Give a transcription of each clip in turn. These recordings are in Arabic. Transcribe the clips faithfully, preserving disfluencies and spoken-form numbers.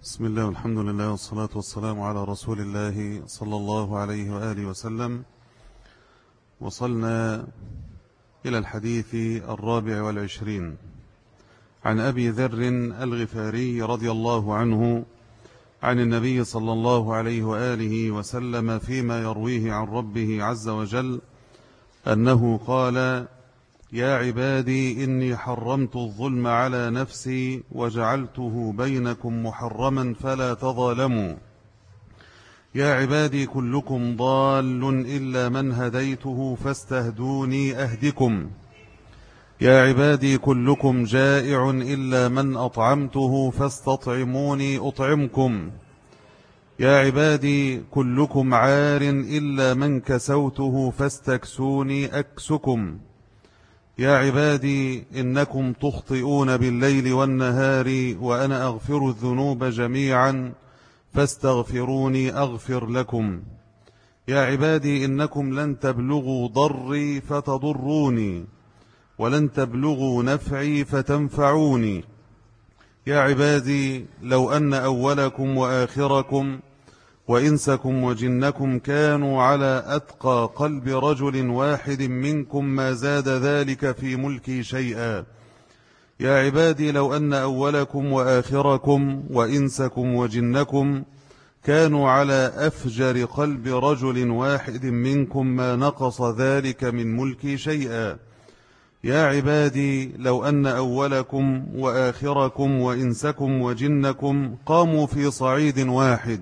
بسم الله والحمد لله والصلاة والسلام على رسول الله صلى الله عليه وآله وسلم. وصلنا إلى الحديث الرابع والعشرين عن أبي ذر الغفاري رضي الله عنه عن النبي صلى الله عليه وآله وسلم فيما يرويه عن ربه عز وجل أنه قال: يا عبادي إني حرمت الظلم على نفسي وجعلته بينكم محرما فلا تظالموا. يا عبادي كلكم ضال إلا من هديته فاستهدوني أهدكم. يا عبادي كلكم جائع إلا من أطعمته فاستطعموني أطعمكم. يا عبادي كلكم عار إلا من كسوته فاستكسوني أكسكم. يا عبادي إنكم تخطئون بالليل والنهار وأنا أغفر الذنوب جميعا فاستغفروني أغفر لكم. يا عبادي إنكم لن تبلغوا ضري فتضروني ولن تبلغوا نفعي فتنفعوني. يا عبادي لو أن أولكم وآخركم وإنسكم وجنكم كانوا على أتقى قلب رجل واحد منكم ما زاد ذلك في ملكي شيئا. يا عبادي لو أن أولكم وآخركم وإنسكم وجنكم كانوا على أفجر قلب رجل واحد منكم ما نقص ذلك من ملكي شيئا. يا عبادي لو أن أولكم وآخركم وإنسكم وجنكم قاموا في صعيد واحد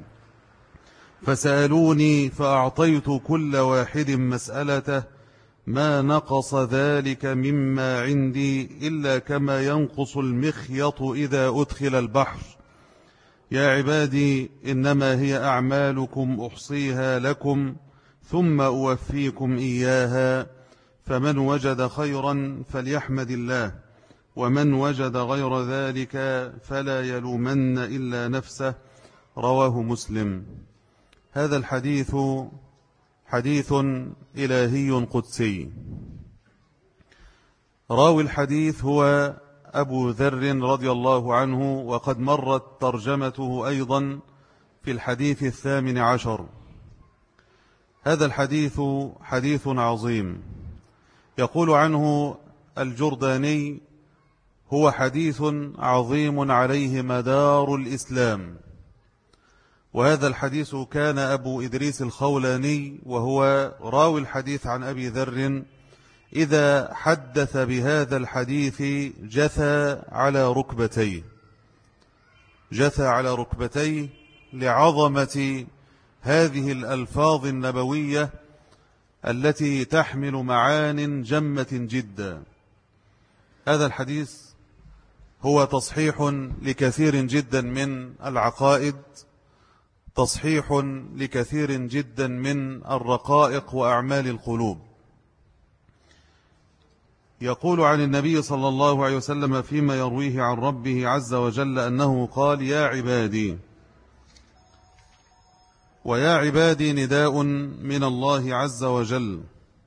فسألوني فأعطيت كل واحد مسألته ما نقص ذلك مما عندي إلا كما ينقص المخيط إذا أدخل البحر. يا عبادي إنما هي أعمالكم أحصيها لكم ثم أوفيكم إياها، فمن وجد خيرا فليحمد الله ومن وجد غير ذلك فلا يلومن إلا نفسه. رواه مسلم. هذا الحديث حديث إلهي قدسي. راوي الحديث هو أبو ذر رضي الله عنه، وقد مرت ترجمته أيضا في الحديث الثامن عشر. هذا الحديث حديث عظيم. يقول عنه الجرداني: هو حديث عظيم عليه مدار الإسلام. وهذا الحديث كان أبو إدريس الخولاني وهو راوي الحديث عن أبي ذر إذا حدث بهذا الحديث جثى على ركبتيه جثى على ركبتيه لعظمة هذه الألفاظ النبوية التي تحمل معان جمة جدا. هذا الحديث هو تصحيح لكثير جدا من العقائد، تصحيح لكثير جدا من الرقائق وأعمال القلوب. يقول عن النبي صلى الله عليه وسلم فيما يرويه عن ربه عز وجل أنه قال: يا عبادي. ويا عبادي نداء من الله عز وجل،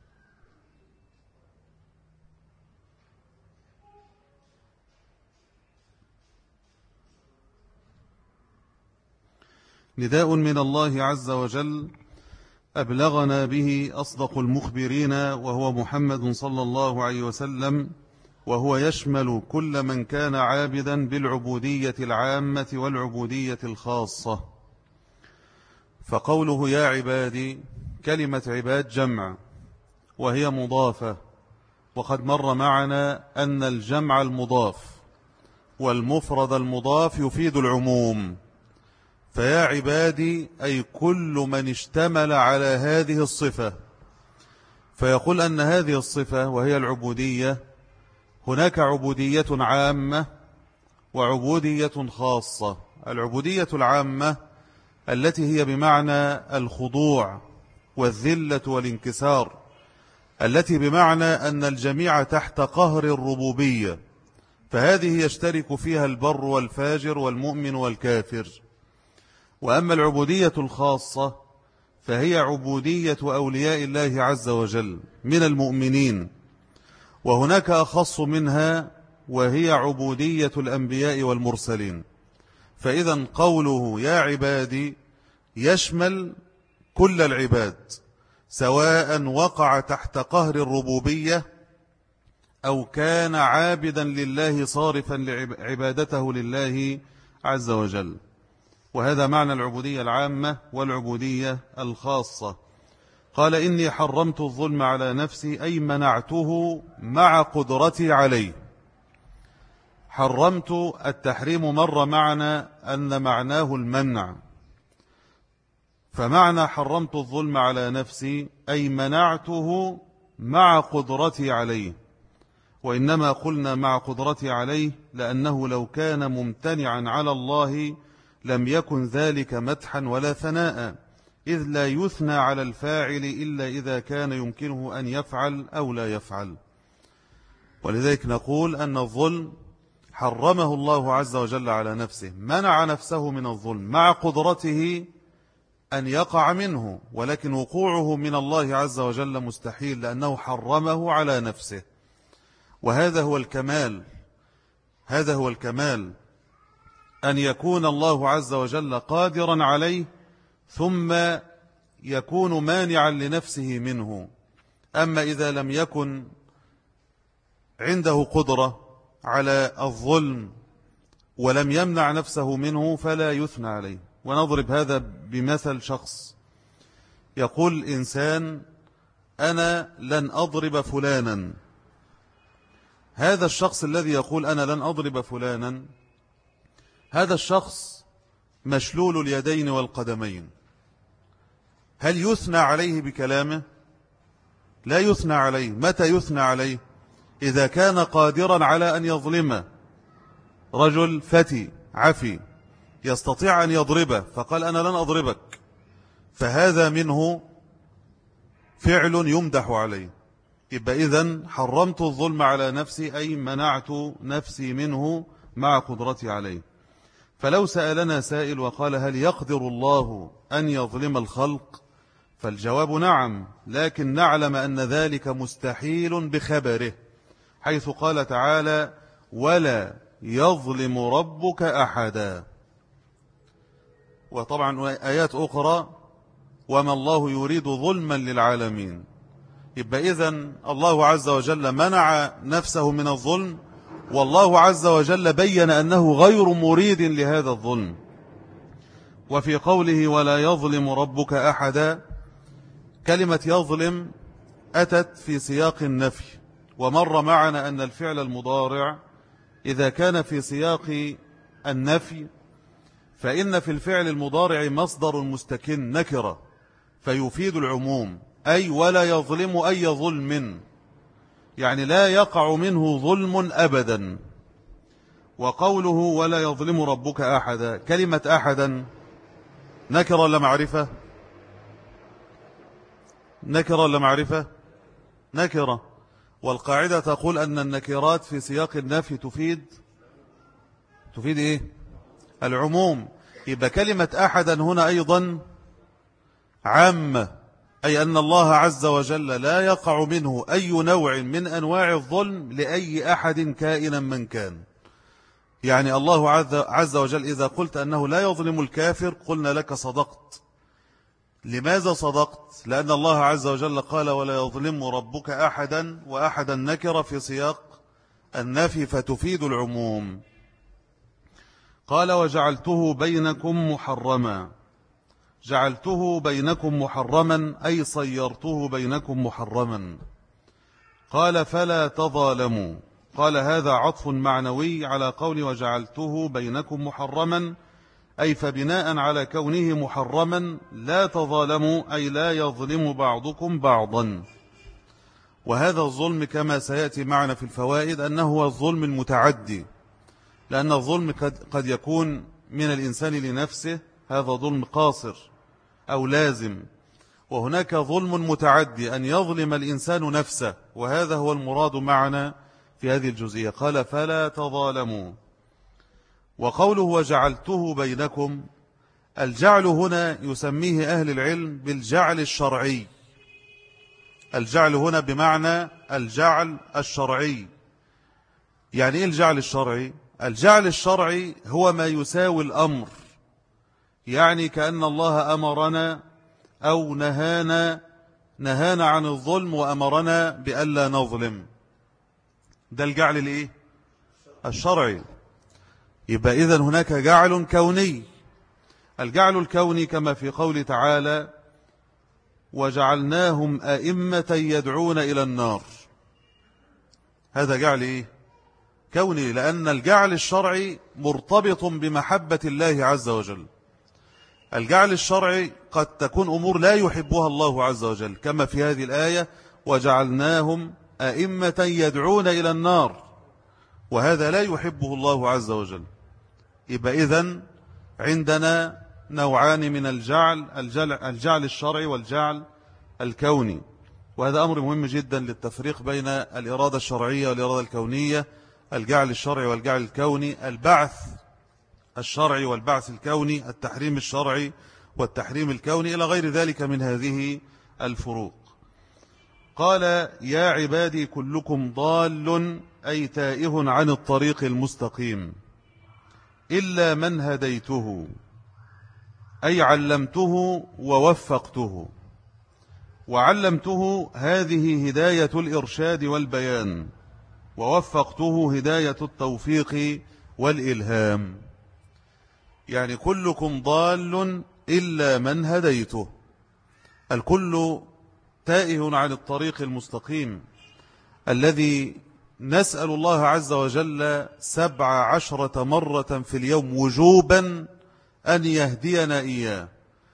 نداء من الله عز وجل أبلغنا به أصدق المخبرين وهو محمد صلى الله عليه وسلم، وهو يشمل كل من كان عابدا بالعبودية العامة والعبودية الخاصة. فقوله يا عبادي، كلمة عباد جمع وهي مضافة، وقد مر معنا أن الجمع المضاف والمفرد المضاف يفيد العموم. فيا عبادي أي كل من اشتمل على هذه الصفة. فيقول أن هذه الصفة وهي العبودية، هناك عبودية عامة وعبودية خاصة. العبودية العامة التي هي بمعنى الخضوع والذلة والانكسار، التي بمعنى أن الجميع تحت قهر الربوبية، فهذه يشترك فيها البر والفاجر والمؤمن والكافر. وأما العبودية الخاصة فهي عبودية أولياء الله عز وجل من المؤمنين، وهناك أخص منها وهي عبودية الأنبياء والمرسلين. فإذا قوله يا عبادي يشمل كل العباد، سواء وقع تحت قهر الربوبية أو كان عابدا لله صارفا عبادته لله عز وجل. وهذا معنى العبودية العامة والعبودية الخاصة. قال إني حرمت الظلم على نفسي أي منعته مع قدرتي عليه. حرمت التحريم مر معنا أن معناه المنع، فمعنى حرمت الظلم على نفسي أي منعته مع قدرتي عليه. وإنما قلنا مع قدرتي عليه لأنه لو كان ممتنعا على الله لم يكن ذلك مدحا ولا ثناء، إذ لا يثنى على الفاعل إلا إذا كان يمكنه أن يفعل أو لا يفعل. ولذلك نقول أن الظلم حرمه الله عز وجل على نفسه، منع نفسه من الظلم مع قدرته أن يقع منه، ولكن وقوعه من الله عز وجل مستحيل لأنه حرمه على نفسه. وهذا هو الكمال، هذا هو الكمال أن يكون الله عز وجل قادرا عليه ثم يكون مانعا لنفسه منه. أما إذا لم يكن عنده قدرة على الظلم ولم يمنع نفسه منه فلا يثنى عليه. ونضرب هذا بمثل شخص يقول إنسان أنا لن أضرب فلانا. هذا الشخص الذي يقول أنا لن أضرب فلانا، هذا الشخص مشلول اليدين والقدمين، هل يثنى عليه بكلامه؟ لا يثنى عليه. متى يثنى عليه؟ إذا كان قادرا على أن يظلم رجل فتي عفي يستطيع أن يضربه فقال أنا لن أضربك، فهذا منه فعل يمدح عليه. يبقى إذن حرمت الظلم على نفسي أي منعت نفسي منه مع قدرتي عليه. فلو سألنا سائل وقال هل يقدر الله أن يظلم الخلق؟ فالجواب نعم، لكن نعلم أن ذلك مستحيل بخبره، حيث قال تعالى ولا يظلم ربك أحدا. وطبعا آيات أخرى وما الله يريد ظلما للعالمين. يبقى إذن الله عز وجل منع نفسه من الظلم، والله عز وجل بين أنه غير مريد لهذا الظلم. وفي قوله ولا يظلم ربك أحدا، كلمة يظلم أتت في سياق النفي، ومر معنا أن الفعل المضارع إذا كان في سياق النفي فإن في الفعل المضارع مصدر مستكن نكرة فيفيد العموم، أي ولا يظلم أي ظلم، يعني لا يقع منه ظلم أبدا. وقوله ولا يظلم ربك أحدا، كلمة أحدا نكرة ولا معرفة؟ نكرة ولا معرفة؟ نكرة. والقاعدة تقول أن النكرات في سياق النفي تفيد تفيد إيه؟ العموم. يبقى كلمة أحدا هنا أيضا عامة، أي أن الله عز وجل لا يقع منه أي نوع من أنواع الظلم لأي أحد كائنا من كان. يعني الله عز وجل إذا قلت أنه لا يظلم الكافر قلنا لك صدقت. لماذا صدقت؟ لأن الله عز وجل قال ولا يظلم ربك أحدا، وأحدا نكرة في سياق النفي فتفيد العموم. قال وجعلته بينكم محرما، جعلته بينكم محرما أي صيرته بينكم محرما. قال فلا تظالموا، قال هذا عطف معنوي على قول وجعلته بينكم محرما، أي فبناء على كونه محرما لا تظالموا أي لا يظلم بعضكم بعضا. وهذا الظلم كما سيأتي معنا في الفوائد أنه هو الظلم المتعدي، لأن الظلم قد, قد يكون من الإنسان لنفسه، هذا ظلم قاصر أو لازم، وهناك ظلم متعدي أن يظلم الإنسان نفسه، وهذا هو المراد معنا في هذه الجزئية. قال فلا تظالموا. وقوله وجعلته بينكم، الجعل هنا يسميه أهل العلم بالجعل الشرعي. الجعل هنا بمعنى الجعل الشرعي. يعني إيه الجعل الشرعي؟ الجعل الشرعي هو ما يساوي الأمر، يعني كأن الله أمرنا أو نهانا نهانا عن الظلم وأمرنا بألا نظلم، ده الجعل الإيه؟ الشرعي. يبقى إذن هناك جعل كوني. الجعل الكوني كما في قوله تعالى وجعلناهم أئمة يدعون إلى النار، هذا جعل إيه؟ كوني، لأن الجعل الشرعي مرتبط بمحبة الله عز وجل. الجعل الشرعي قد تكون أمور لا يحبها الله عز وجل، كما في هذه الآية وجعلناهم أئمة يدعون إلى النار، وهذا لا يحبه الله عز وجل. يبقى إذن عندنا نوعان من الجعل، الجعل الشرعي والجعل الكوني، وهذا أمر مهم جدا للتفريق بين الإرادة الشرعية والإرادة الكونية. الجعل الشرعي والجعل الكوني، البعث الشرعي والبعث الكوني، التحريم الشرعي والتحريم الكوني، إلى غير ذلك من هذه الفروق. قال يا عبادي كلكم ضال أي تائه عن الطريق المستقيم إلا من هديته، أي علمته ووفقته. وعلمته هذه هداية الإرشاد والبيان، ووفقته هداية التوفيق والإلهام. يعني كلكم ضال إلا من هديته، الكل تائه عن الطريق المستقيم الذي نسأل الله عز وجل سبع عشرة مرة في اليوم وجوبا أن يهدينا إياه،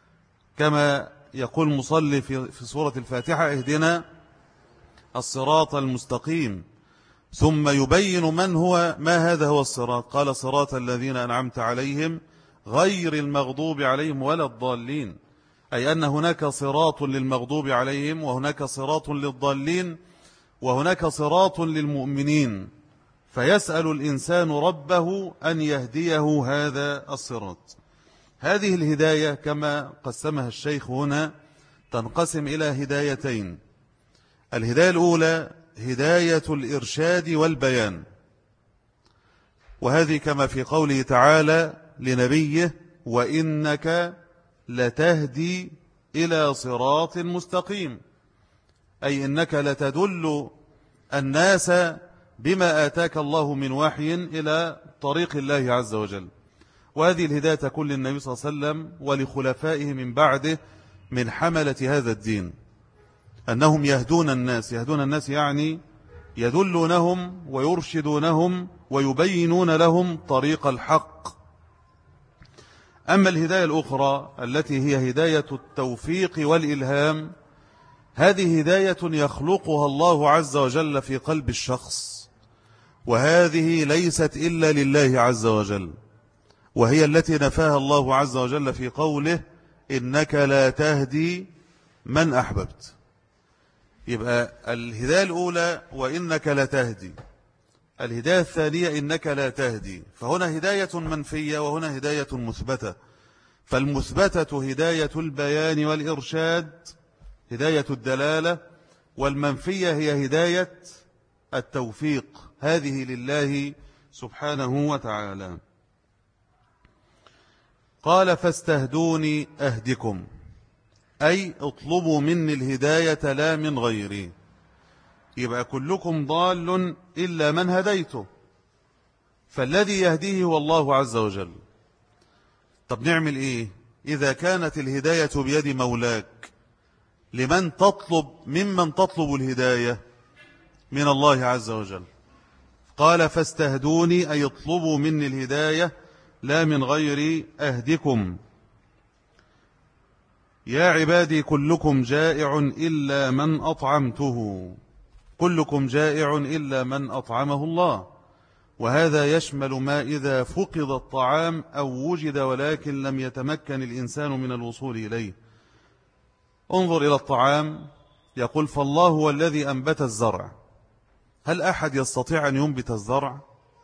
كما يقول المصلي في سورة الفاتحة اهدنا الصراط المستقيم، ثم يبين من هو ما هذا هو الصراط، قال صراط الذين أنعمت عليهم غير المغضوب عليهم ولا الضالين، أي أن هناك صراط للمغضوب عليهم وهناك صراط للضالين وهناك صراط للمؤمنين، فيسأل الإنسان ربه أن يهديه هذا الصراط. هذه الهداية كما قسمها الشيخ هنا تنقسم إلى هدايتين. الهداية الأولى هداية الإرشاد والبيان، وهذه كما في قوله تعالى لنبيه وإنك لتهدي إلى صراط مستقيم، أي إنك لتدل الناس بما آتاك الله من وحي إلى طريق الله عز وجل. وهذه الهداية تكون للنبي صلى الله عليه وسلم ولخلفائه من بعده من حملة هذا الدين، أنهم يهدون الناس. يهدون الناس يعني يدلونهم ويرشدونهم ويبينون لهم طريق الحق. أما الهداية الأخرى التي هي هداية التوفيق والإلهام، هذه هداية يخلقها الله عز وجل في قلب الشخص، وهذه ليست إلا لله عز وجل، وهي التي نفاها الله عز وجل في قوله إنك لا تهدي من أحببت. يبقى الهداية الأولى وإنك لا تهدي، الهداية الثانية إنك لا تهدي، فهنا هداية منفية وهنا هداية مثبتة. فالمثبتة هداية البيان والإرشاد، هداية الدلالة، والمنفية هي هداية التوفيق، هذه لله سبحانه وتعالى. قال فاستهدوني أهدكم، أي اطلبوا مني الهداية لا من غيري. يبقى كلكم ضال إلا من هديته، فالذي يهديه هو الله عز وجل. طب نعمل إيه إذا كانت الهداية بيد مولاك؟ لمن تطلب ممن تطلب الهداية؟ من الله عز وجل. قال فاستهدوني أي اطلبوا مني الهداية لا من غير أهدكم. يا عبادي كلكم جائع إلا من أطعمته، كلكم جائع إلا من أطعمه الله، وهذا يشمل ما إذا فقد الطعام أو وجد ولكن لم يتمكن الإنسان من الوصول إليه. انظر إلى الطعام، يقول فالله هو الذي أنبت الزرع. هل أحد يستطيع أن ينبت الزرع؟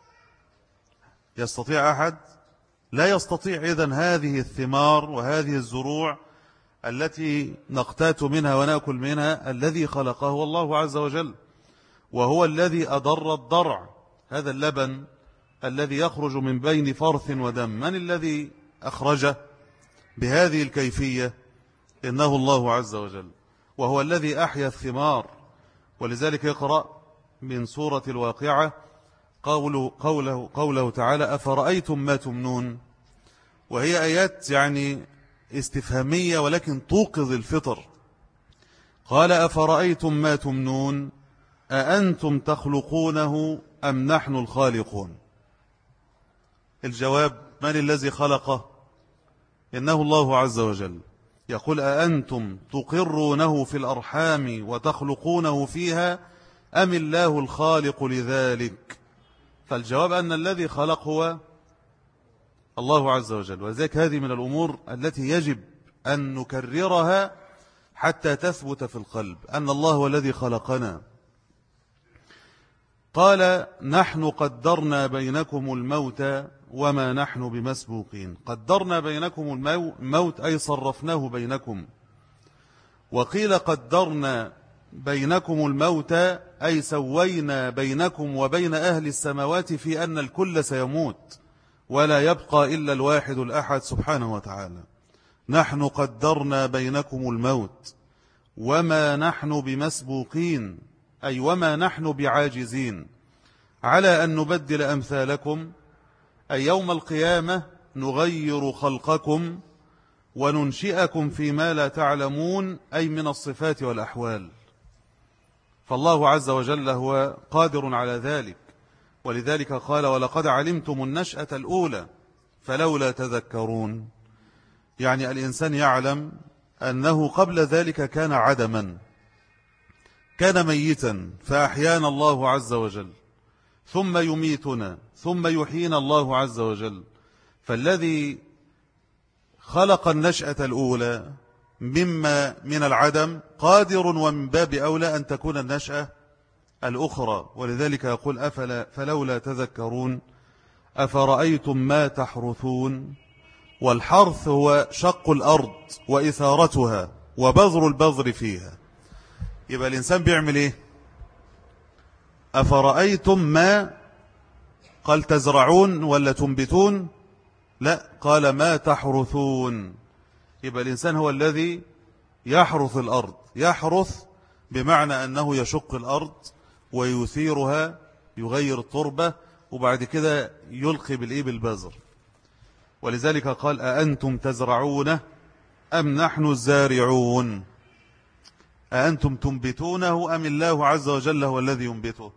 يستطيع أحد؟ لا يستطيع. إذن هذه الثمار وهذه الزروع التي نقتات منها ونأكل منها الذي خلقه هو الله عز وجل، وهو الذي أضر الضرع. هذا اللبن الذي يخرج من بين فرث ودم، من الذي أخرجه بهذه الكيفية؟ إنه الله عز وجل، وهو الذي أحيا الثمار. ولذلك يقرأ من سورة الواقعة قوله, قوله, قوله تعالى: أفرأيتم ما تمنون. وهي آيات يعني استفهامية ولكن توقظ الفطر. قال: أفرأيتم ما تمنون أأنتم تخلقونه أم نحن الخالقون؟ الجواب: من الذي خلقه؟ إنه الله عز وجل. يقول: أأنتم تقرونه في الأرحام وتخلقونه فيها أم الله الخالق لذلك؟ فالجواب أن الذي خلق هو الله عز وجل. وذلك هذه من الأمور التي يجب أن نكررها حتى تثبت في القلب، أن الله هو الذي خلقنا. قال: نحن قدرنا بينكم الموت وما نحن بمسبوقين. قدرنا بينكم الموت أي صرفناه بينكم. وقيل قدرنا بينكم الموت أي سوينا بينكم وبين أهل السماوات في أن الكل سيموت ولا يبقى إلا الواحد الأحد سبحانه وتعالى. نحن قدرنا بينكم الموت وما نحن بمسبوقين أي وما نحن بعاجزين على أن نبدل أمثالكم، أي يوم القيامة نغير خلقكم وننشئكم فيما لا تعلمون، أي من الصفات والأحوال. فالله عز وجل هو قادر على ذلك. ولذلك قال: ولقد علمتم النشأة الأولى فلولا تذكرون. يعني الإنسان يعلم أنه قبل ذلك كان عدما، كان ميتا، فأحيانا الله عز وجل، ثم يميتنا، ثم يحيينا الله عز وجل. فالذي خلق النشأة الأولى مما من العدم قادر، ومن باب أولى أن تكون النشأة الأخرى. ولذلك يقول: أفلا فلولا تذكرون. أفرأيتم ما تحرثون. والحرث هو شق الأرض وإثارتها وبذر البذر فيها. يبقى الإنسان بيعمل إيه؟ أفرأيتم ما، قال تزرعون ولا تنبتون؟ لا، قال ما تحرثون. يبقى الإنسان هو الذي يحرث الأرض. يحرث بمعنى أنه يشق الأرض ويثيرها، يغير التربة، وبعد كده يلقي بالإيه؟ بالبذر. ولذلك قال: أأنتم تزرعونه أم نحن الزارعون؟ أأنتم تنبتونه أم الله عز وجل هو الذي ينبته؟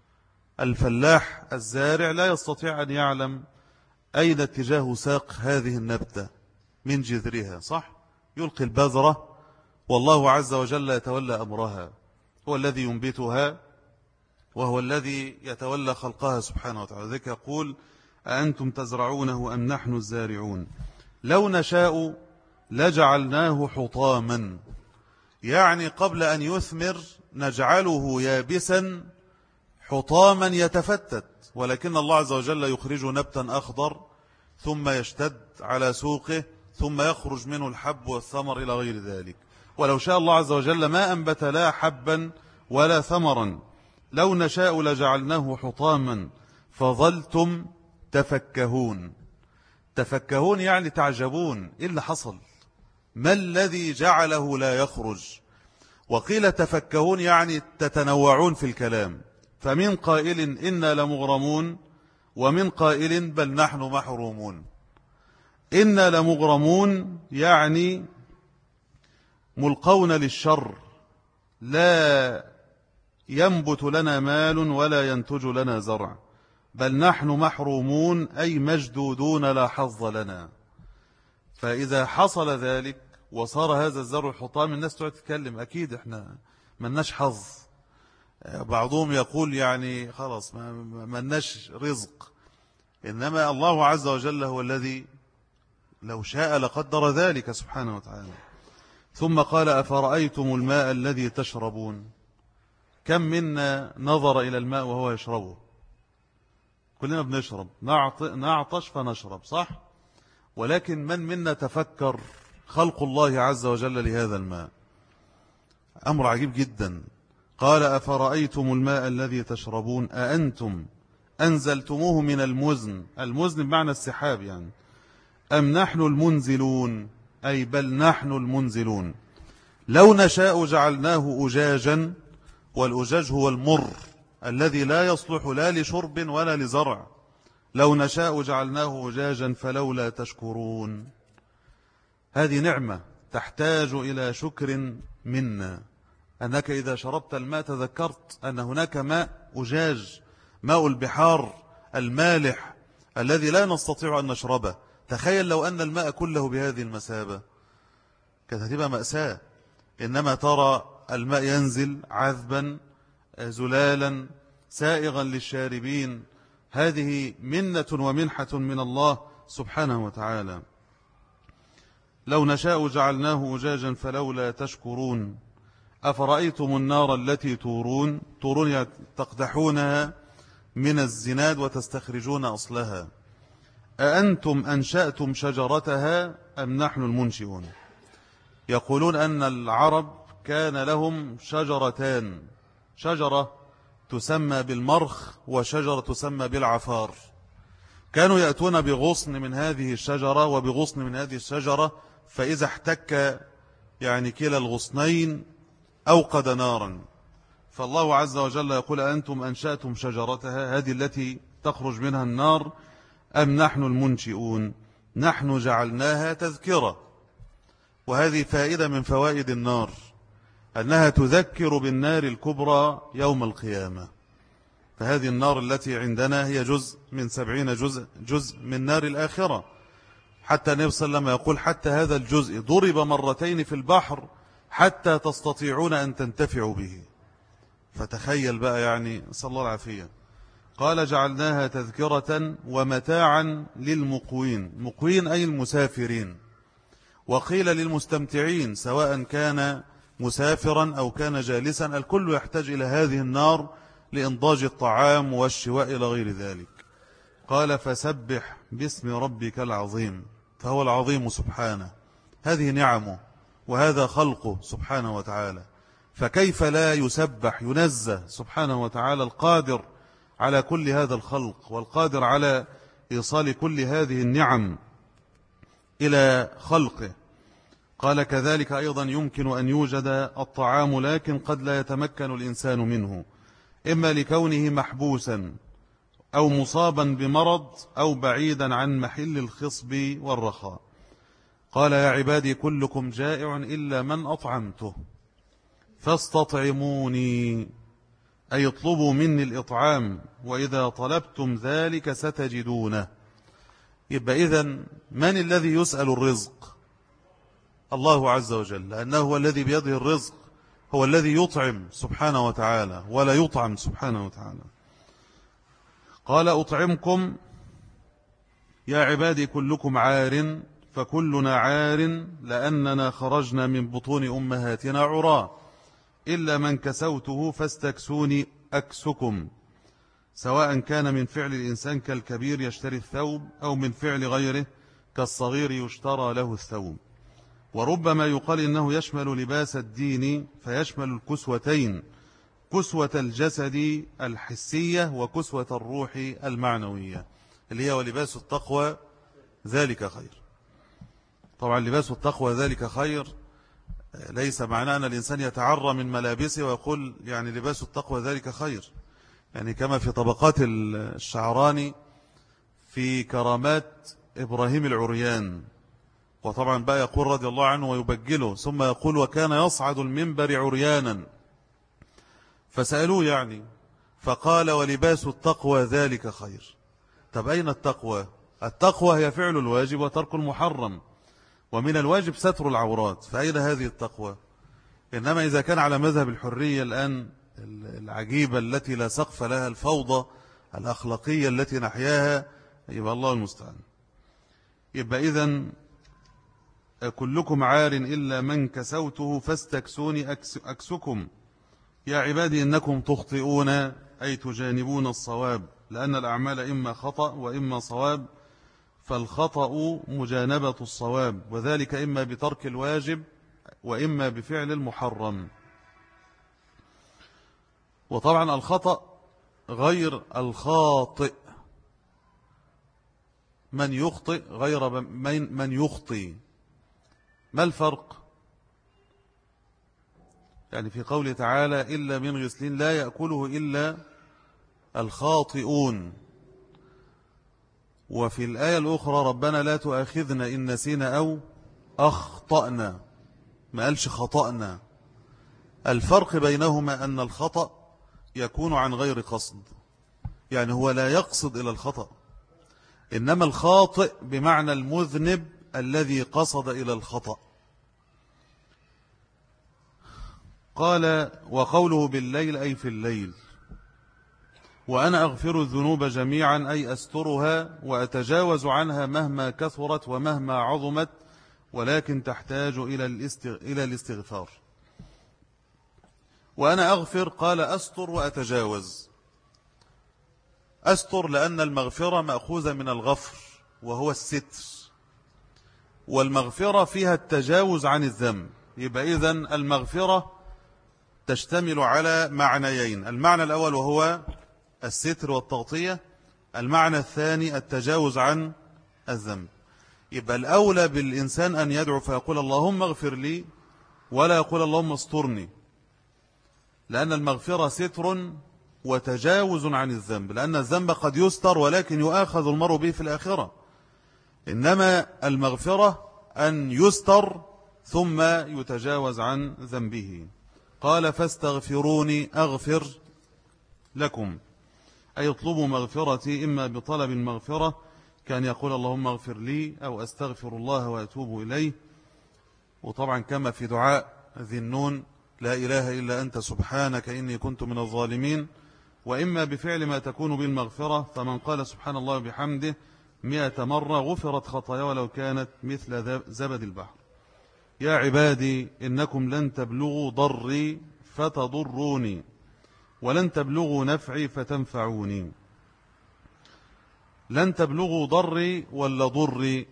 الفلاح الزارع لا يستطيع أن يعلم أين اتجاه ساق هذه النبتة من جذرها، صح؟ يلقي البذرة والله عز وجل يتولى أمرها، هو الذي ينبتها وهو الذي يتولى خلقها سبحانه وتعالى. ذلك يقول: أأنتم تزرعونه أم نحن الزارعون. لو نشاء لجعلناه حطاما، يعني قبل أن يثمر نجعله يابسا حطاما يتفتت، ولكن الله عز وجل يخرج نبتا أخضر ثم يشتد على سوقه ثم يخرج منه الحب والثمر إلى غير ذلك. ولو شاء الله عز وجل ما أنبت لا حبا ولا ثمرا. لو نشاء لجعلناه حطاما فظلتم تفكهون. تفكهون يعني تعجبون، إيه اللي حصل؟ ما الذي جعله لا يخرج؟ وقيل تفكهون يعني تتنوعون في الكلام، فمن قائل إنا لمغرمون، ومن قائل بل نحن محرومون. إنا لمغرمون يعني ملقون للشر، لا ينبت لنا مال ولا ينتج لنا زرع. بل نحن محرومون أي مجدودون لا حظ لنا. فإذا حصل ذلك وصار هذا الزرع حطام، الناس تعود تتكلم أكيد إحنا مناش حظ. بعضهم يقول يعني خلاص مناش رزق. إنما الله عز وجل هو الذي لو شاء لقدر ذلك سبحانه وتعالى. ثم قال: أفرأيتم الماء الذي تشربون. كم منا نظر إلى الماء وهو يشربه؟ كلنا بنشرب، نعطش فنشرب، صح؟ ولكن من منا تفكر خلق الله عز وجل لهذا الماء؟ أمر عجيب جدا. قال: أفرأيتم الماء الذي تشربون أأنتم أنزلتموه من المزن، المزن بمعنى السحاب يعني، أم نحن المنزلون، أي بل نحن المنزلون. لو نشاء جعلناه أجاجا، والأجاج هو المر الذي لا يصلح لا لشرب ولا لزرع. لو نشاء جعلناه أجاجا فلولا تشكرون. هذه نعمة تحتاج إلى شكر منا، أنك إذا شربت الماء تذكرت أن هناك ماء أجاج، ماء البحار المالح الذي لا نستطيع أن نشربه. تخيل لو أن الماء كله بهذه المثابة، كانت هتبقى مأساة. إنما ترى الماء ينزل عذبا زلالا سائغا للشاربين. هذه منة ومنحة من الله سبحانه وتعالى. لو نشاء جعلناه أجاجا فلولا تشكرون. أفرأيتم النار التي تورون، تورون تقدحونها من الزناد وتستخرجون أصلها. أأنتم أنشأتم شجرتها أم نحن المنشئون. يقولون أن العرب كان لهم شجرتان، شجرة تسمى بالمرخ وشجرة تسمى بالعفار. كانوا يأتون بغصن من هذه الشجرة وبغصن من هذه الشجرة، فإذا احتك يعني كلا الغصنين أوقد نارا. فالله عز وجل يقول أنتم أنشأتم شجرتها، هذه التي تخرج منها النار، أم نحن المنشئون. نحن جعلناها تذكرة، وهذه فائدة من فوائد النار، أنها تذكر بالنار الكبرى يوم القيامة. فهذه النار التي عندنا هي جزء من سبعين جزء, جزء من نار الآخرة. حتى النبي صلى الله عليه وسلم يقول حتى هذا الجزء ضرب مرتين في البحر حتى تستطيعون أن تنتفعوا به. فتخيل بقى يعني، صلى الله العافية. قال جعلناها تذكرة ومتاعا للمقوين، مقوين أي المسافرين، وقيل للمستمتعين سواء كان مسافرا أو كان جالسا، الكل يحتاج إلى هذه النار لإنضاج الطعام والشواء إلى غير ذلك. قال فسبح باسم ربك العظيم، فهو العظيم سبحانه، هذه نعمه وهذا خلقه سبحانه وتعالى. فكيف لا يسبح ينزه سبحانه وتعالى، القادر على كل هذا الخلق والقادر على إيصال كل هذه النعم إلى خلقه. قال كذلك أيضا يمكن أن يوجد الطعام لكن قد لا يتمكن الإنسان منه، إما لكونه محبوسا أو مصابا بمرض أو بعيدا عن محل الخصب والرخاء. قال يا عبادي كلكم جائع إلا من أطعمته فاستطعموني، أي اطلبوا مني الإطعام، وإذا طلبتم ذلك ستجدونه. يبقى إذن من الذي يسأل الرزق؟ الله عز وجل، لأنه هو الذي بيده الرزق، هو الذي يطعم سبحانه وتعالى ولا يطعم سبحانه وتعالى. قال أطعمكم يا عبادي كلكم عار فكلنا عار لأننا خرجنا من بطون أمهاتنا عراه إلا من كسوته فاستكسوني أكسكم، سواء كان من فعل الإنسان كالكبير يشتري الثوب أو من فعل غيره كالصغير يشترى له الثوب. وربما يقال إنه يشمل لباس الدين فيشمل الكسوتين، كسوة الجسد الحسية وكسوة الروح المعنوية، اللي هي ولباس التقوى ذلك خير. طبعا لباس التقوى ذلك خير ليس معناه أن الإنسان يتعرى من ملابسه ويقول يعني لباس التقوى ذلك خير، يعني كما في طبقات الشعراني في كرامات إبراهيم العريان. وطبعا بقى يقول رضي الله عنه ويبجله، ثم يقول وكان يصعد المنبر عريانا، فسألوه يعني فقال ولباس التقوى ذلك خير. طب أين التقوى؟ التقوى هي فعل الواجب وترك المحرم، ومن الواجب ستر العورات، فأين هذه التقوى؟ إنما إذا كان على مذهب الحرية الآن العجيبة التي لا سقف لها، الفوضى الأخلاقية التي نحياها، يبقى الله المستعان. يبقى إذن كلكم عار إلا من كسوته فاستكسوني أكسكم. يا عبادي إنكم تخطئون أي تجانبون الصواب، لأن الأعمال إما خطأ وإما صواب، فالخطأ مجانبة الصواب، وذلك إما بترك الواجب وإما بفعل المحرم. وطبعا الخطأ غير الخاطئ. من يخطئ غير من, من يخطي. ما الفرق؟ يعني في قوله تعالى إلا من غسلين لا يأكله إلا الخاطئون. وفي الآية الأخرى ربنا لا تؤاخذنا إن نسينا أو أخطأنا، ما قالش خطأنا. الفرق بينهما أن الخطأ يكون عن غير قصد، يعني هو لا يقصد إلى الخطأ، إنما الخاطئ بمعنى المذنب الذي قصد إلى الخطأ. قال وقوله بالليل أي في الليل. وأنا أغفر الذنوب جميعا أي أسترها وأتجاوز عنها مهما كثرت ومهما عظمت، ولكن تحتاج إلى الاستغفار. وأنا أغفر قال أستر وأتجاوز. أستر لأن المغفرة مأخوذة من الغفر وهو الستر، والمغفرة فيها التجاوز عن الذنب. يبقى إذن المغفرة تشتمل على معنيين، المعنى الأول وهو الستر والتغطية، المعنى الثاني التجاوز عن الذنب. يبقى الأولى بالإنسان أن يدعو فيقول اللهم اغفر لي، ولا يقول اللهم استرني، لأن المغفرة ستر وتجاوز عن الذنب، لأن الذنب قد يستر ولكن يؤاخذ المرء به في الآخرة. إنما المغفرة أن يستر ثم يتجاوز عن ذنبه. قال فاستغفروني أغفر لكم، أي اطلبوا مغفرتي، إما بطلب المغفرة كان يقول اللهم اغفر لي أو أستغفر الله وأتوب إليه، وطبعا كما في دعاء ذي النون لا إله إلا أنت سبحانك إني كنت من الظالمين، وإما بفعل ما تكون بالمغفرة، فمن قال سبحان الله بحمده مئة مرة غفرت خطايا ولو كانت مثل زبد البحر. يا عبادي إنكم لن تبلغوا ضري فتضروني ولن تبلغوا نفعي فتنفعوني. لن تبلغوا ضري ولا ضري؟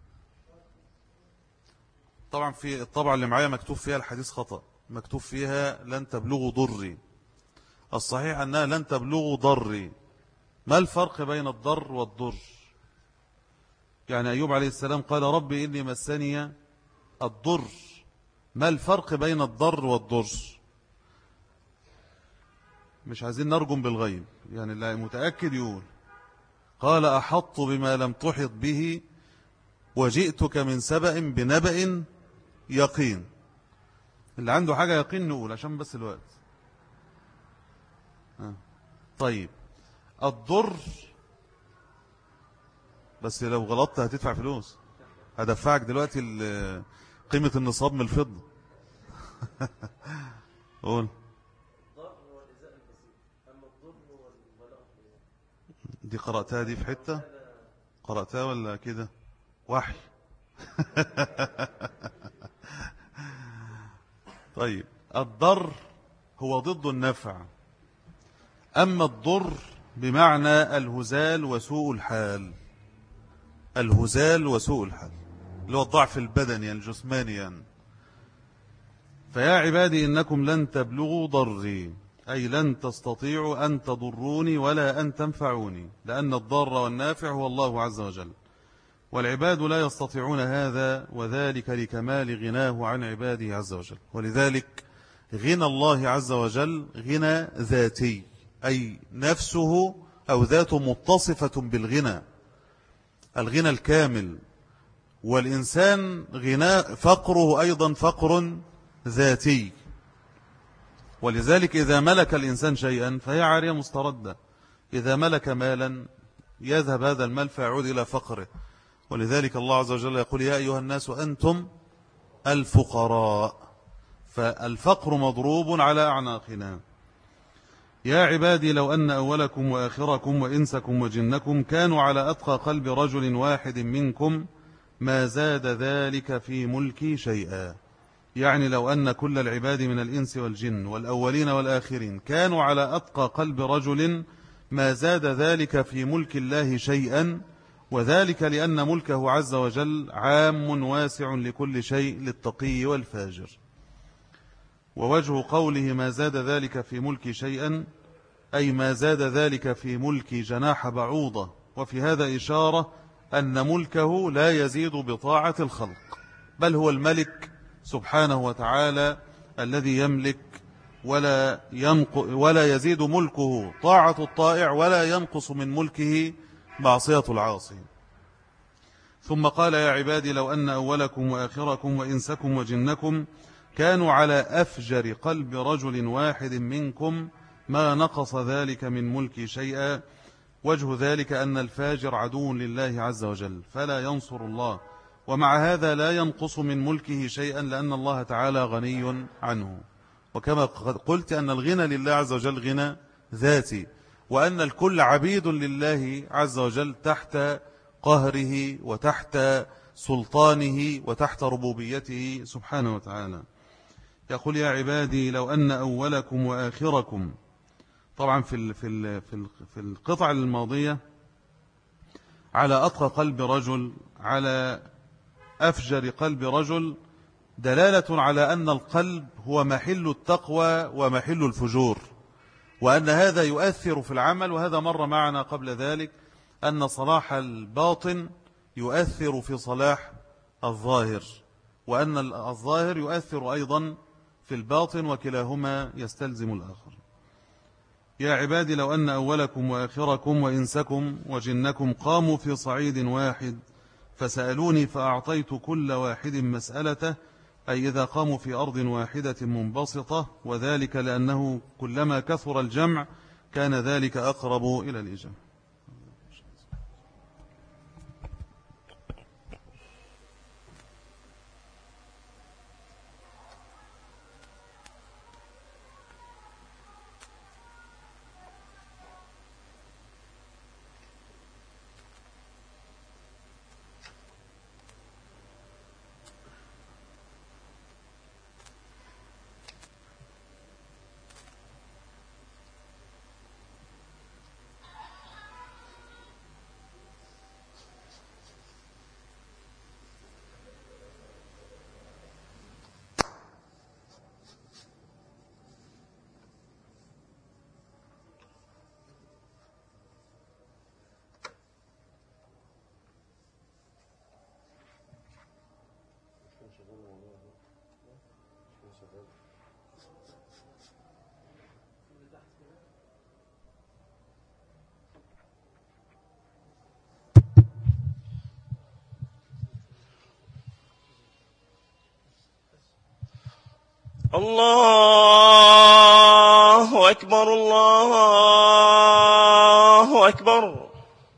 طبعا في الطبعة اللي معايا مكتوب فيها الحديث خطأ، مكتوب فيها لن تبلغوا ضري، الصحيح أنها لن تبلغوا ضري. ما الفرق بين الضر والضر؟ يعني أيوب عليه السلام قال ربي إني مسني الضر، ما الفرق بين الضر والضر؟ مش عايزين نرجم بالغيب، يعني اللي متأكد يقول. قال أحط بما لم تحط به وجئتك من سبأ بنبأ يقين. اللي عنده حاجة يقين نقول عشان بس الوقت. طيب الضر، بس لو غلطت هتدفع فلوس، هدفعك دلوقتي قيمة النصاب من الفضة. قول. دي قرأتها دي في حتة قرأتها ولا كده وحي؟ طيب الضر هو ضد النفع، أما الضر بمعنى الهزال وسوء الحال، الهزال وسوء الحال اللي هو الضعف البدني الجسماني يعني. فيا عبادي إنكم لن تبلغوا ضري، أي لن تستطيعوا أن تضروني ولا أن تنفعوني، لأن الضار والنافع هو الله عز وجل، والعباد لا يستطيعون هذا، وذلك لكمال غناه عن عباده عز وجل. ولذلك غنى الله عز وجل غنى ذاتي، أي نفسه أو ذاته متصفة بالغنى، الغنى الكامل. والإنسان غنى فقره أيضا فقر ذاتي، ولذلك إذا ملك الإنسان شيئا فهي عارية مستردة، إذا ملك مالا يذهب هذا المال فيعود إلى فقره. ولذلك الله عز وجل يقول يا أيها الناس أنتم الفقراء، فالفقر مضروب على أعناقنا. يا عبادي لو أن أولكم وآخركم وإنسكم وجنكم كانوا على أتقى قلب رجل واحد منكم ما زاد ذلك في ملكي شيئا. يعني لو أن كل العباد من الإنس والجن والأولين والآخرين كانوا على أتقى قلب رجل ما زاد ذلك في ملك الله شيئا، وذلك لأن ملكه عز وجل عام واسع لكل شيء للتقي والفاجر. ووجه قوله ما زاد ذلك في ملك شيئا أي ما زاد ذلك في ملكي جناح بعوضة. وفي هذا إشارة أن ملكه لا يزيد بطاعة الخلق، بل هو الملك سبحانه وتعالى الذي يملك ولا, ينق ولا يزيد ملكه طاعة الطائع ولا ينقص من ملكه معصية العاصي. ثم قال يا عبادي لو أن أولكم وآخركم وإنسكم وجنكم كانوا على أفجر قلب رجل واحد منكم ما نقص ذلك من ملكي شيئا. وجه ذلك أن الفاجر عدو لله عز وجل فلا ينصر الله، ومع هذا لا ينقص من ملكه شيئا لأن الله تعالى غني عنه. وكما قلت أن الغنى لله عز وجل غنى ذاتي، وأن الكل عبيد لله عز وجل تحت قهره وتحت سلطانه وتحت ربوبيته سبحانه وتعالى. يقول يا عبادي لو أن أولكم وآخركم. طبعا في في في القطع الماضية على أتقى قلب رجل على أفجر قلب رجل دلالة على أن القلب هو محل التقوى ومحل الفجور، وأن هذا يؤثر في العمل. وهذا مر معنا قبل ذلك أن صلاح الباطن يؤثر في صلاح الظاهر، وأن الظاهر يؤثر أيضا في الباطن، وكلاهما يستلزم الآخر. يا عبادي لو أن أولكم وآخركم وإنسكم وجنكم قاموا في صعيد واحد فسألوني فأعطيت كل واحد مسألته، أي إذا قاموا في أرض واحدة منبسطة، وذلك لأنه كلما كثر الجمع كان ذلك أقرب إلى الإجابة. الله أكبر الله أكبر.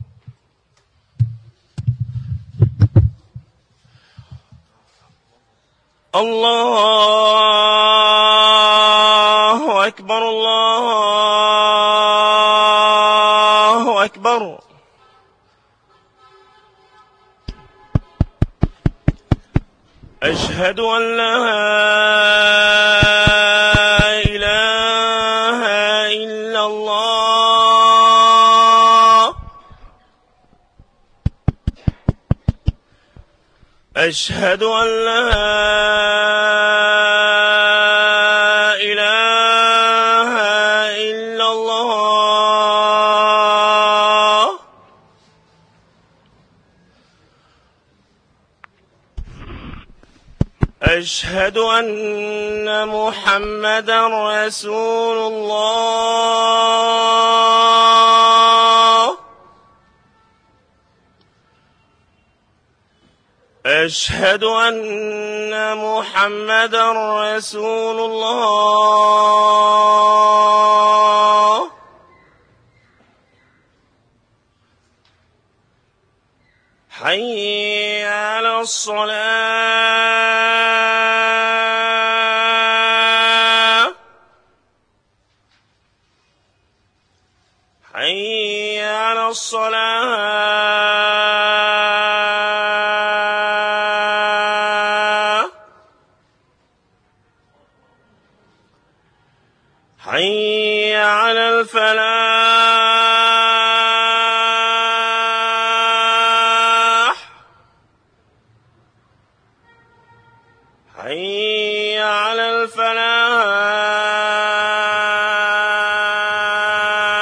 الله أكبر الله أكبر. أشهد أن لا إله إلا الله. أشهد أن لا إله إلا الله. أشهد أن محمدا رسول الله. أشهد أن محمدا رسول الله. حي على الصلاة. حي على الصلاة. حي على الفلاح. حي على الفلاح.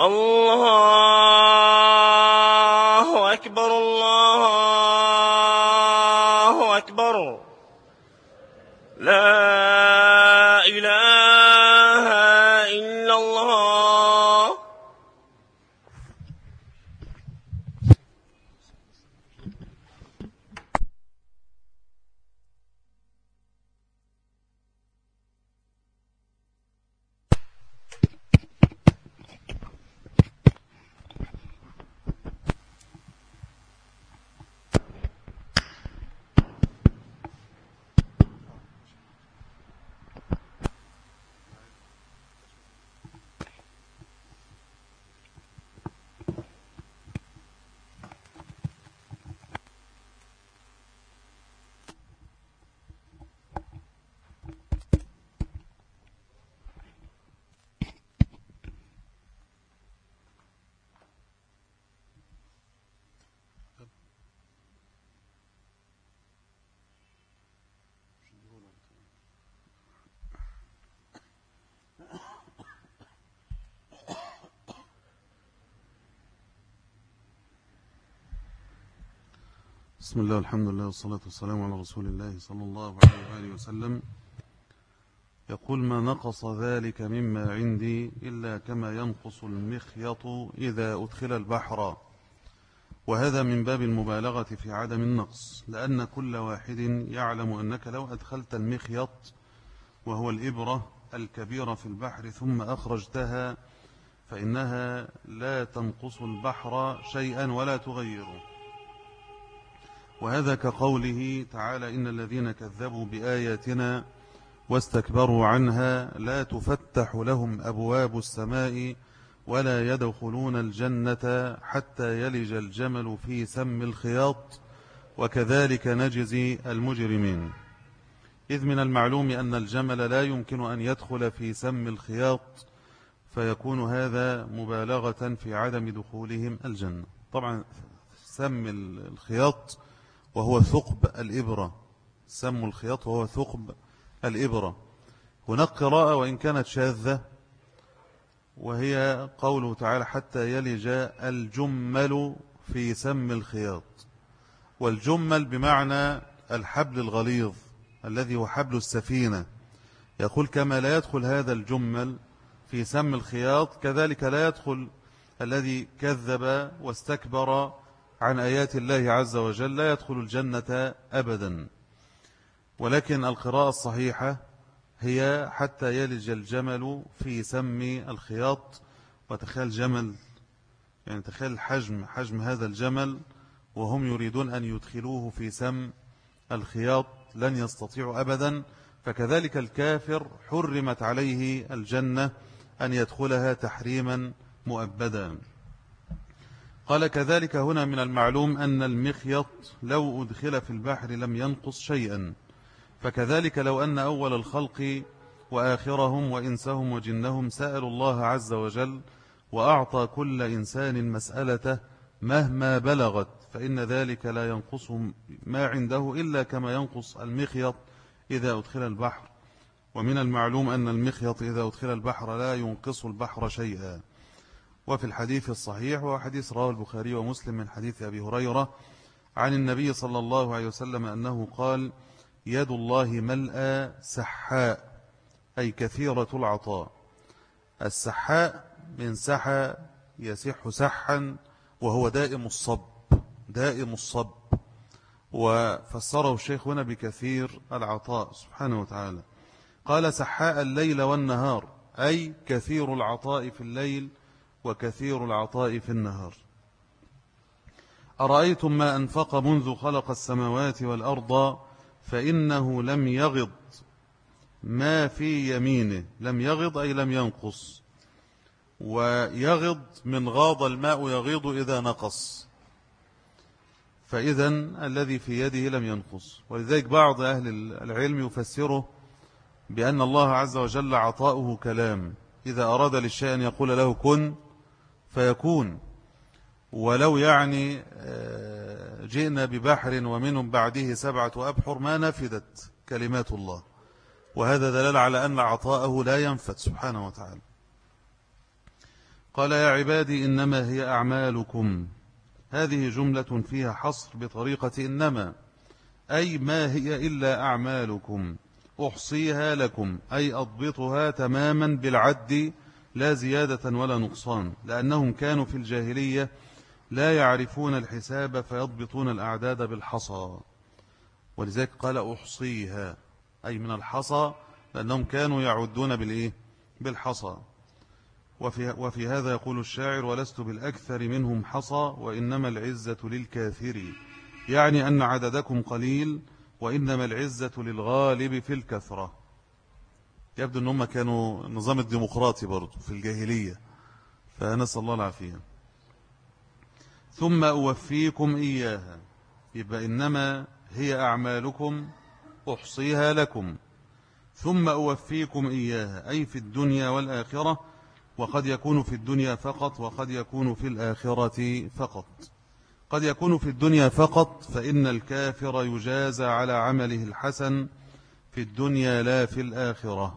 الله أكبر الله أكبر لا إله إلا الله. بسم الله والحمد لله والصلاة والسلام على رسول الله صلى الله عليه وآله وسلم. يقول: ما نقص ذلك مما عندي إلا كما ينقص المخيط إذا أدخل البحر. وهذا من باب المبالغة في عدم النقص، لأن كل واحد يعلم أنك لو أدخلت المخيط وهو الإبرة الكبيرة في البحر ثم أخرجتها فإنها لا تنقص البحر شيئا ولا تغيره. وهذا كقوله تعالى: إن الذين كذبوا بآياتنا واستكبروا عنها لا تفتح لهم أبواب السماء ولا يدخلون الجنة حتى يلج الجمل في سم الخياط وكذلك نجزي المجرمين. إذ من المعلوم أن الجمل لا يمكن أن يدخل في سم الخياط، فيكون هذا مبالغة في عدم دخولهم الجنة. طبعا سم الخياط وهو ثقب الإبرة، سم الخياط وهو ثقب الإبرة. هناك قراءة وإن كانت شاذة، وهي قوله تعالى: حتى يلج الجمل في سم الخياط. والجمل بمعنى الحبل الغليظ الذي هو حبل السفينة. يقول: كما لا يدخل هذا الجمل في سم الخياط كذلك لا يدخل الذي كذب واستكبر عن آيات الله عز وجل، لا يدخل الجنة أبدا. ولكن القراءة الصحيحة هي حتى يلج الجمل في سم الخياط. وتخيل جمل، يعني تخيل الحجم، حجم هذا الجمل، وهم يريدون أن يدخلوه في سم الخياط لن يستطيعوا أبدا. فكذلك الكافر حرمت عليه الجنة أن يدخلها تحريما مؤبدا. قال: كذلك هنا من المعلوم أن المخيط لو أدخل في البحر لم ينقص شيئا، فكذلك لو أن أول الخلق وآخرهم وإنسهم وجنهم سألوا الله عز وجل وأعطى كل إنسان مسألته مهما بلغت، فإن ذلك لا ينقص ما عنده إلا كما ينقص المخيط إذا أدخل البحر. ومن المعلوم أن المخيط إذا أدخل البحر لا ينقص البحر شيئا. وفي الحديث الصحيح، وهو حديث رواه البخاري ومسلم من حديث أبي هريرة عن النبي صلى الله عليه وسلم أنه قال: يد الله ملأى سحاء، أي كثيرة العطاء. السحاء من سحى يسح سحا، وهو دائم الصب، دائم الصب. وفسره الشيخ هنا بكثير العطاء سبحانه وتعالى. قال: سحاء الليل والنهار، أي كثير العطاء في الليل وكثير العطاء في النهار. أرأيتم ما أنفق منذ خلق السماوات والأرض فإنه لم يغض ما في يمينه. لم يغض أي لم ينقص، ويغض من غاض الماء يغيض إذا نقص، فإذا الذي في يده لم ينقص. ولذلك بعض أهل العلم يفسره بأن الله عز وجل عطاؤه كلام، إذا أراد للشيء أن يقول له كن فيكون. ولو يعني جئنا ببحر ومن بعده سبعة أبحر ما نفدت كلمات الله. وهذا دلالة على أن عطاءه لا ينفد سبحانه وتعالى. قال يا عبادي إنما هي أعمالكم. هذه جملة فيها حصر بطريقة إنما، أي ما هي إلا أعمالكم أحصيها لكم، أي أضبطها تماما بالعد لا زيادة ولا نقصان، لأنهم كانوا في الجاهلية لا يعرفون الحساب فيضبطون الأعداد بالحصى، ولذلك قال أحصيها أي من الحصى، لأنهم كانوا يعدون بالإيه؟ بالحصى. وفي, وفي هذا يقول الشاعر ولست بالأكثر منهم حصى وإنما العزة للكافرين، يعني أن عددكم قليل وإنما العزة للغالب في الكثرة. يبدو أنهم كانوا النظام الديمقراطي برضو في الجاهلية، فنسأل الله العافية. ثم أوفيكم إياها، يبقى إنما هي أعمالكم أحصيها لكم، ثم أوفيكم إياها أي في الدنيا والآخرة، وقد يكون في الدنيا فقط وقد يكون في الآخرة فقط. قد يكون في الدنيا فقط فإن الكافر يجازى على عمله الحسن في الدنيا لا في الآخرة.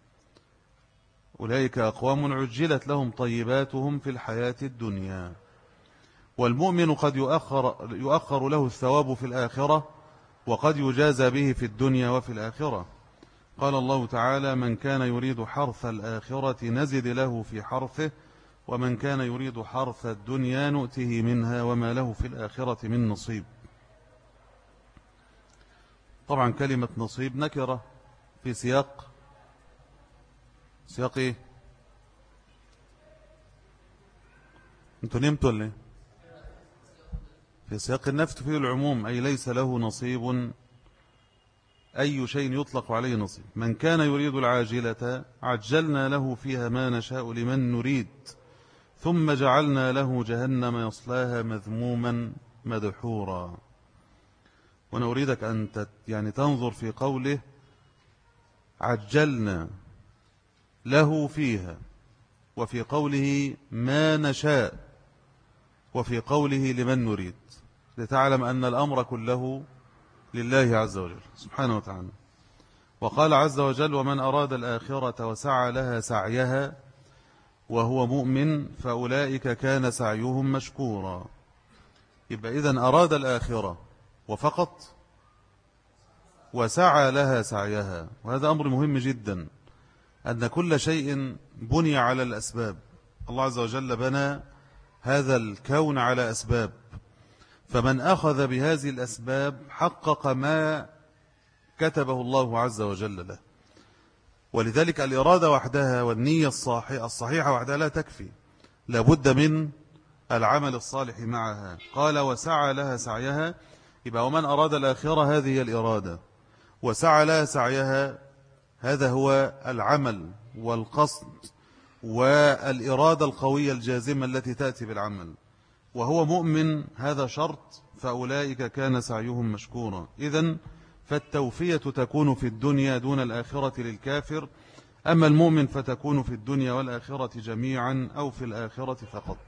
أولئك أقوام عجلت لهم طيباتهم في الحياة الدنيا. والمؤمن قد يؤخر, يؤخر له الثواب في الآخرة وقد يجازى به في الدنيا وفي الآخرة. قال الله تعالى من كان يريد حرث الآخرة نزد له في حرثه ومن كان يريد حرث الدنيا نؤته منها وما له في الآخرة من نصيب. طبعا كلمة نصيب نكرة في سياق سياق ايه؟ انتوا نمتوا ولا ايه؟ في سياق النفي فيه العموم، أي ليس له نصيب، أي شيء يطلق عليه نصيب. من كان يريد العاجلة عجلنا له فيها ما نشاء لمن نريد ثم جعلنا له جهنم يصلاها مذموما مدحورا. وأنا أريدك أن يعني تنظر في قوله عجلنا له فيها، وفي قوله ما نشاء، وفي قوله لمن نريد، لتعلم أن الأمر كله لله عز وجل سبحانه وتعالى. وقال عز وجل ومن أراد الآخرة وسعى لها سعيها وهو مؤمن فأولئك كان سعيهم مشكورا. يبقى إذن أراد الآخرة وفقط وسعى لها سعيها، وهذا أمر مهم جدا، أن كل شيء بني على الأسباب. الله عز وجل بنى هذا الكون على أسباب، فمن أخذ بهذه الأسباب حقق ما كتبه الله عز وجل له. ولذلك الإرادة وحدها والنية الصحيحة وحدها لا تكفي، لابد من العمل الصالح معها. قال وسعى لها سعيها، يبقى ومن أراد الآخرة هذه الإرادة، وسعى لها سعيها هذا هو العمل والقصد والإرادة القوية الجازمة التي تأتي بالعمل، وهو مؤمن هذا شرط، فأولئك كان سعيهم مشكورا. إذن فالتوفية تكون في الدنيا دون الآخرة للكافر، أما المؤمن فتكون في الدنيا والآخرة جميعا أو في الآخرة فقط.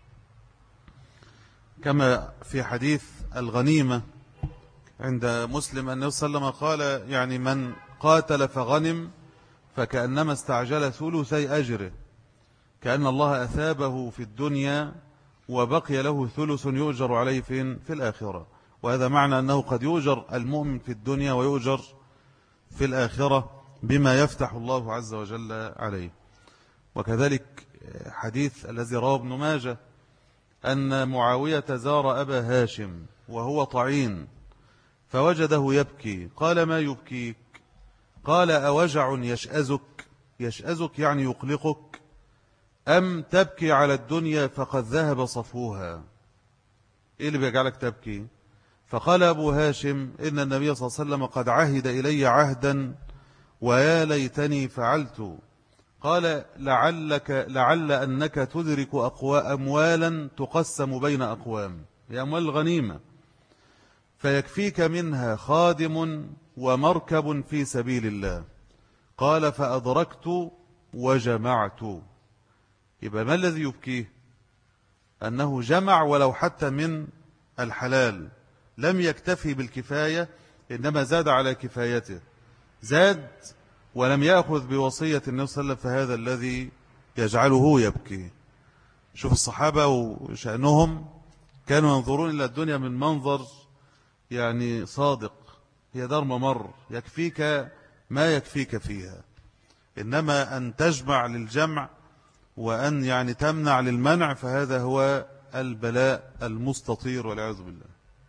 كما في حديث الغنيمة عند مسلم أنه صلى الله عليه وسلم قال يعني من قاتل فغنم فكأنما استعجل ثلثي أجره، كأن الله أثابه في الدنيا وبقي له ثلث يؤجر عليه في, في الآخرة. وهذا معنى أنه قد يؤجر المؤمن في الدنيا ويؤجر في الآخرة بما يفتح الله عز وجل عليه. وكذلك حديث الذي رواه ابن ماجه أن معاوية زار أبا هاشم وهو طعين فوجده يبكي، قال ما يبكيك؟ قال أوجع يشأزك؟ يشأزك يعني يقلقك، أم تبكي على الدنيا فقد ذهب صفوها؟ إيه اللي بيجعلك تبكي؟ فقال أبو هاشم إن النبي صلى الله عليه وسلم قد عهد إلي عهدا ويا ليتني فعلت. قال لعلك لعل أنك تدرك أقوى أموالا تقسم بين أقوام، هي أموال الغنيمة، فيكفيك منها خادم ومركب في سبيل الله. قال فأدركت وجمعت. يبقى ما الذي يبكيه؟ أنه جمع ولو حتى من الحلال، لم يكتفي بالكفاية إنما زاد على كفايته، زاد ولم يأخذ بوصية النبي صلى الله عليه وسلم، فهذا الذي يجعله يبكي. شوف الصحابة وشأنهم كانوا ينظرون إلى الدنيا من منظر يعني صادق، هي دار ممر يكفيك ما يكفيك فيها، إنما أن تجمع للجمع وأن يعني تمنع للمنع فهذا هو البلاء المستطير والعياذ بالله.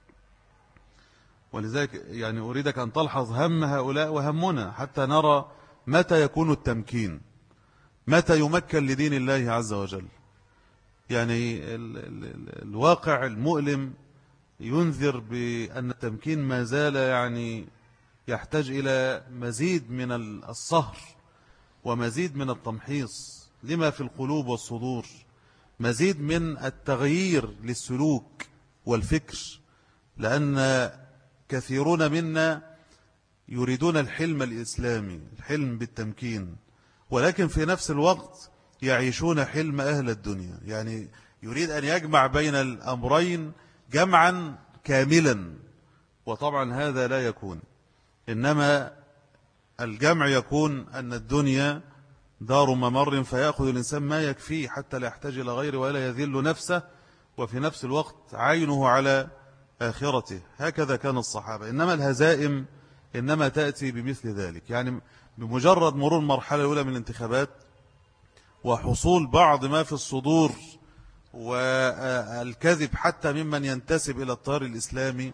ولذلك يعني أريدك أن تلحظ هم هؤلاء وهمنا حتى نرى متى يكون التمكين، متى يمكن لدين الله عز وجل. يعني ال ال ال الواقع المؤلم ينذر بأن التمكين ما زال يعني يحتاج إلى مزيد من الصهر ومزيد من التمحيص لما في القلوب والصدور، مزيد من التغيير للسلوك والفكر، لأن كثيرون منا يريدون الحلم الإسلامي، الحلم بالتمكين، ولكن في نفس الوقت يعيشون حلم أهل الدنيا، يعني يريد أن يجمع بين الأمرين جمعا كاملا، وطبعا هذا لا يكون، إنما الجمع يكون أن الدنيا دار ممر فيأخذ الإنسان ما يكفيه حتى لا يحتاج إلى غيره ولا يذل نفسه، وفي نفس الوقت عينه على آخرته. هكذا كان الصحابة. إنما الهزائم إنما تأتي بمثل ذلك، يعني بمجرد مرور المرحلة الأولى من الانتخابات وحصول بعض ما في الصدور والكذب حتى ممن ينتسب إلى التيار الإسلامي،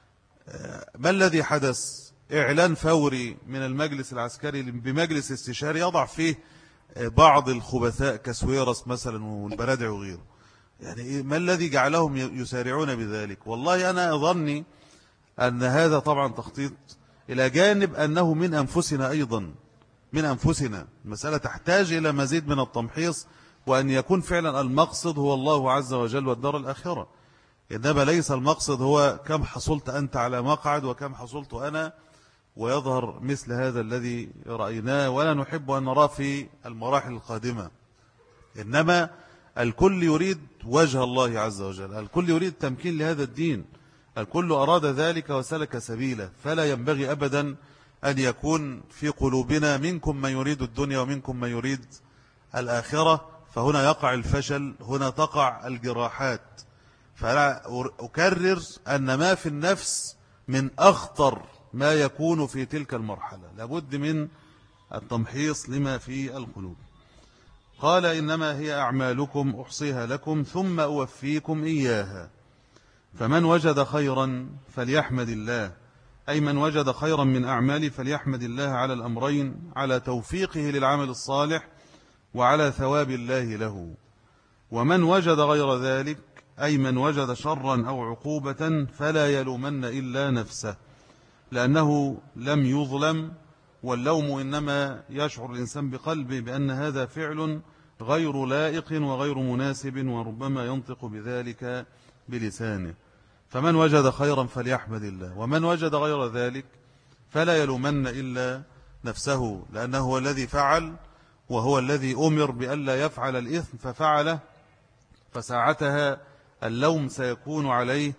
ما الذي حدث؟ إعلان فوري من المجلس العسكري بمجلس استشاري يضع فيه بعض الخبثاء كسويرس مثلا والبرادع وغيره. يعني ما الذي جعلهم يسارعون بذلك؟ والله أنا أظني أن هذا طبعا تخطيط، إلى جانب أنه من أنفسنا أيضا، من أنفسنا. المسألة تحتاج إلى مزيد من التمحيص، وأن يكون فعلا المقصد هو الله عز وجل والدار الآخرة، إنما ليس المقصد هو كم حصلت أنت على مقعد وكم حصلت أنا، ويظهر مثل هذا الذي رأيناه ولا نحب أن نراه في المراحل القادمة. إنما الكل يريد وجه الله عز وجل، الكل يريد تمكين لهذا الدين، الكل أراد ذلك وسلك سبيله، فلا ينبغي أبدا أن يكون في قلوبنا منكم من يريد الدنيا ومنكم من يريد الآخرة، فهنا يقع الفشل، هنا تقع الجراحات. فلا أكرر أن ما في النفس من أخطر ما يكون في تلك المرحلة، لابد من التمحيص لما في القلوب. قال إنما هي أعمالكم أحصيها لكم ثم أوفيكم إياها، فمن وجد خيرا فليحمد الله، أي من وجد خيرا من أعماله فليحمد الله على الأمرين، على توفيقه للعمل الصالح وعلى ثواب الله له. ومن وجد غير ذلك، أي من وجد شرا أو عقوبة، فلا يلومن إلا نفسه، لأنه لم يظلم، واللوم إنما يشعر الإنسان بقلبه بأن هذا فعل غير لائق وغير مناسب، وربما ينطق بذلك بلسانه. فمن وجد خيرا فليحمد الله، ومن وجد غير ذلك فلا يلومن إلا نفسه، لأنه هو الذي فعل، وهو الذي أمر بألا يفعل الإثم ففعله، فساعتها اللوم سيكون عليه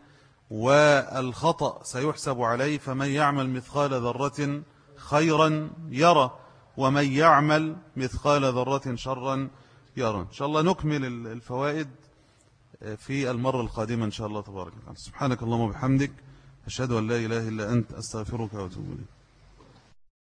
والخطأ سيحسب عليه. فمن يعمل مثقال ذرة خيرا يرى، ومن يعمل مثقال ذرة شرا يرى. إن شاء الله نكمل الفوائد في المرة القادمة إن شاء الله تبارك وتعالى. سبحانك اللهم وبحمدك، أشهد أن لا إله إلا أنت، أستغفرك وأتوب إليك.